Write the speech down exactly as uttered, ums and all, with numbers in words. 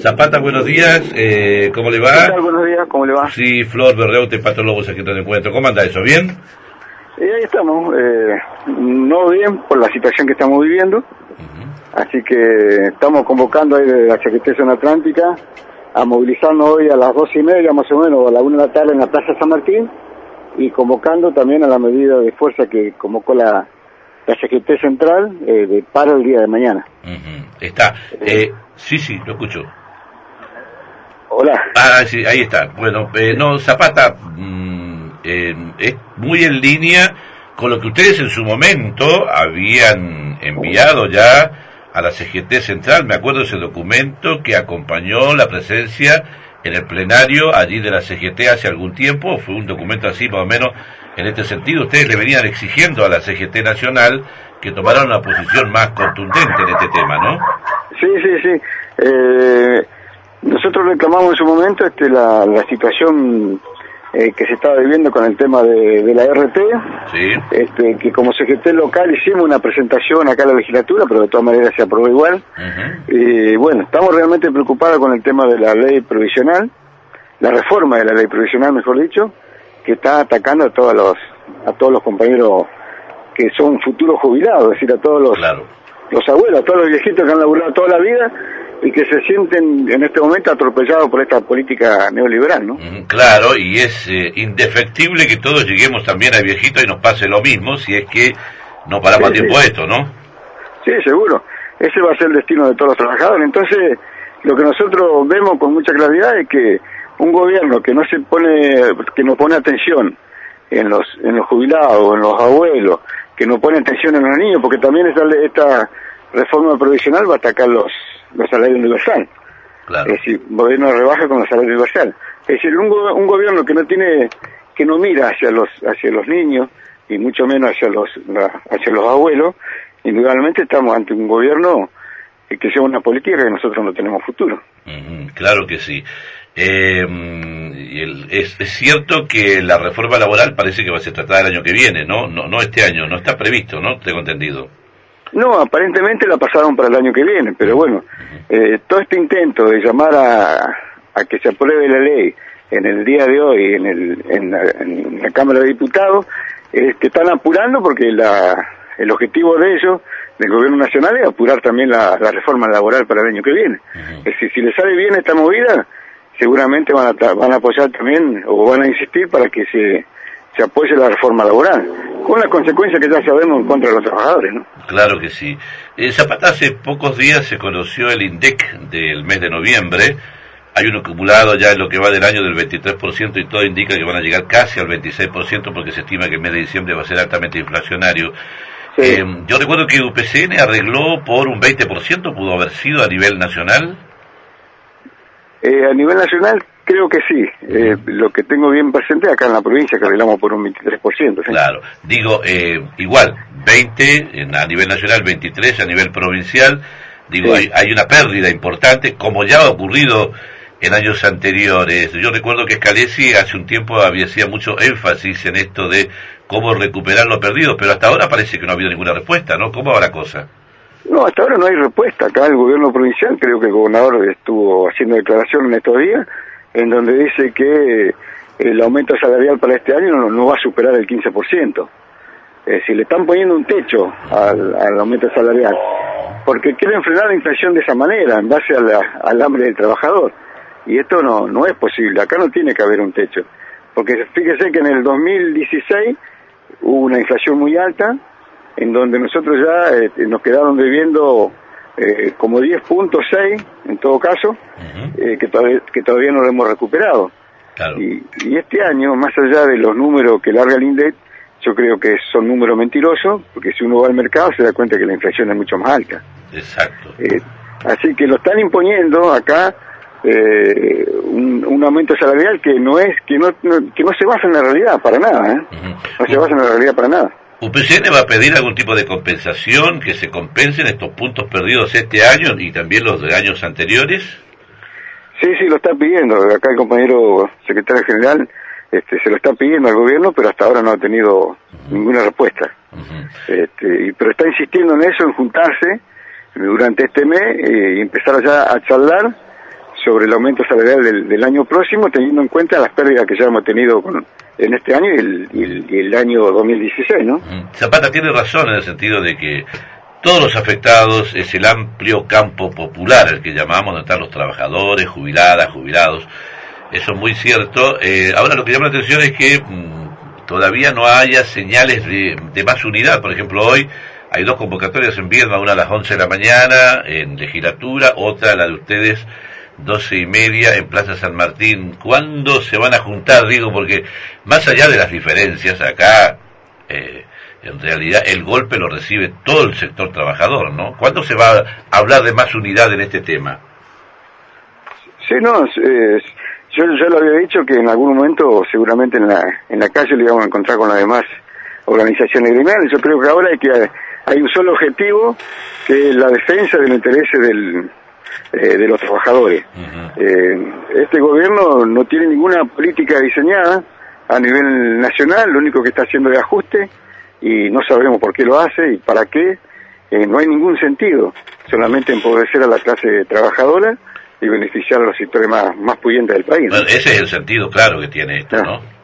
Zapata, buenos días, eh, ¿cómo le va? ¿Qué tal? Buenos días, ¿cómo le va? Sí, Flor Berreute, patólogo, secretario de encuentro. ¿Cómo anda eso? ¿Bien? Y ahí estamos, eh, no bien por la situación que estamos viviendo, uh-huh. Así que estamos convocando ahí de la Secretaría de Zona Atlántica a movilizarnos hoy a las dos y media más o menos, a la una de la tarde en la Plaza San Martín, y convocando también a la medida de fuerza que convocó la, la Secretaría Central eh, de paro el día de mañana. Uh-huh. Está, eh, sí, sí, lo escucho. Hola. Ah, sí, ahí está. Bueno, eh, no, Zapata mmm, eh, es muy en línea con lo que ustedes en su momento habían enviado ya a la C G T Central. Me acuerdo de ese documento que acompañó la presencia en el plenario allí de la C G T hace algún tiempo. Fue un documento así más o menos en este sentido. Ustedes le venían exigiendo a la C G T Nacional que tomara una posición más contundente en este tema, ¿no? Sí, sí, sí. Eh... Nosotros reclamamos en su momento este, la, la situación eh, que se estaba viviendo con el tema de, de la R T, sí. este, que como C G T local hicimos una presentación acá en la legislatura, pero de todas maneras se aprobó igual. Uh-huh. Y bueno, estamos realmente preocupados con el tema de la ley provisional, la reforma de la ley provisional, mejor dicho, que está atacando a todos los a todos los compañeros que son futuros jubilados, es decir, a todos los, claro. los abuelos, a todos los viejitos que han laburado toda la vida y que se sienten en este momento atropellados por esta política neoliberal, ¿no? Claro, y es eh, indefectible que todos lleguemos también a viejito y nos pase lo mismo si es que no paramos sí, a tiempo sí. esto, ¿no? Sí, seguro. Ese va a ser el destino de todos los trabajadores. Entonces, lo que nosotros vemos con mucha claridad es que un gobierno que no se pone, que no pone atención en los en los jubilados, en los abuelos, que no pone atención en los niños, porque también esta, esta reforma provisional va a atacar los los salarios universal. Claro. Es decir, gobierno rebaja con los salarios universal. Es decir, un, go un gobierno que no tiene, que no mira hacia los hacia los niños y mucho menos hacia los la, hacia los abuelos, indudablemente estamos ante un gobierno que, que lleva una política que nosotros no tenemos futuro. Uh-huh, claro que sí. Eh, el, es, es cierto que la reforma laboral parece que va a ser tratada el año que viene, ¿no? No, no este año, no está previsto, ¿no? Tengo entendido. No, aparentemente la pasaron para el año que viene, pero bueno, eh, todo este intento de llamar a, a que se apruebe la ley en el día de hoy en, el, en, la, en la Cámara de Diputados, eh, que están apurando porque la, el objetivo de ellos, del Gobierno Nacional, es apurar también la, la reforma laboral para el año que viene. Uh-huh. Es decir, si les sale bien esta movida, seguramente van a, van a apoyar también, o van a insistir para que se... se apoye la reforma laboral, con las consecuencias que ya sabemos en contra de los trabajadores, ¿no? Claro que sí. Eh, Zapata, hace pocos días se conoció el INDEC del mes de noviembre. Hay un acumulado ya en lo que va del año del veintitrés por ciento y todo indica que van a llegar casi al veintiséis por ciento porque se estima que el mes de diciembre va a ser altamente inflacionario. Sí. Eh, yo recuerdo que U P C N arregló por un veinte por ciento, ¿pudo haber sido a nivel nacional? Eh, a nivel nacional creo que sí. Eh, lo que tengo bien presente acá en la provincia que arreglamos por un veintitrés por ciento. ¿sí? Claro, digo, eh, igual, veinte a nivel nacional, veintitrés a nivel provincial. Digo, sí. hay, hay una pérdida importante, como ya ha ocurrido en años anteriores. Yo recuerdo que Scalesi hace un tiempo había hacía mucho énfasis en esto de cómo recuperar lo perdido, pero hasta ahora parece que no ha habido ninguna respuesta, ¿no? ¿Cómo va la cosa? No, hasta ahora no hay respuesta. Acá el gobierno provincial, creo que el gobernador estuvo haciendo declaración en estos días, en donde dice que el aumento salarial para este año no, no va a superar el quince por ciento. Eh, si le están poniendo un techo al, al aumento salarial, porque quieren frenar la inflación de esa manera, en base a la, al hambre del trabajador. Y esto no, no es posible, acá no tiene que haber un techo. Porque fíjese que en el dos mil dieciséis hubo una inflación muy alta, en donde nosotros ya eh, nos quedaron debiendo eh, como diez punto seis en todo caso, uh-huh. eh, que, todavía, que todavía no lo hemos recuperado. Claro. Y, y este año, más allá de los números que larga el INDEC, yo creo que son números mentirosos, porque si uno va al mercado se da cuenta que la inflación es mucho más alta. Exacto. Eh, así que lo están imponiendo acá eh, un, un aumento salarial que no es que no, no que no se basa en la realidad para nada, ¿eh? Uh-huh. No se basa en la realidad para nada. ¿U P C N va a pedir algún tipo de compensación, que se compensen estos puntos perdidos este año y también los de años anteriores? Sí, sí, lo está pidiendo. Acá el compañero secretario general este, se lo está pidiendo al gobierno, pero hasta ahora no ha tenido uh-huh. ninguna respuesta. Uh-huh. este, y, pero está insistiendo en eso, en juntarse durante este mes eh, y empezar ya a charlar sobre el aumento salarial del, del año próximo, teniendo en cuenta las pérdidas que ya hemos tenido con, en este año y el, y el, y el año dos mil dieciséis, ¿no? Zapata tiene razón en el sentido de que todos los afectados es el amplio campo popular, el que llamamos, donde están los trabajadores, jubiladas, jubilados. Eso es muy cierto. Eh, ahora lo que llama la atención es que mmm, todavía no haya señales de, de más unidad. Por ejemplo, hoy hay dos convocatorias en Viedma, una a las once de la mañana en legislatura, otra la de ustedes, doce y media en Plaza San Martín. ¿Cuándo se van a juntar? Digo, porque más allá de las diferencias, acá eh, en realidad el golpe lo recibe todo el sector trabajador, ¿no? ¿Cuándo se va a hablar de más unidad en este tema? Sí, no, eh, yo, yo lo había dicho que en algún momento seguramente en la, en la calle lo íbamos a encontrar con las demás organizaciones gremiales. Yo creo que ahora hay que hay un solo objetivo, que es la defensa de los intereses del, eh, de los trabajadores. Uh-huh. eh, este gobierno no tiene ninguna política diseñada a nivel nacional, lo único que está haciendo es ajuste y no sabemos por qué lo hace y para qué. Eh, no hay ningún sentido, solamente empobrecer a la clase trabajadora y beneficiar a los sectores más, más pudientes del país, ¿no? Bueno, ese es el sentido claro que tiene esto, ¿no?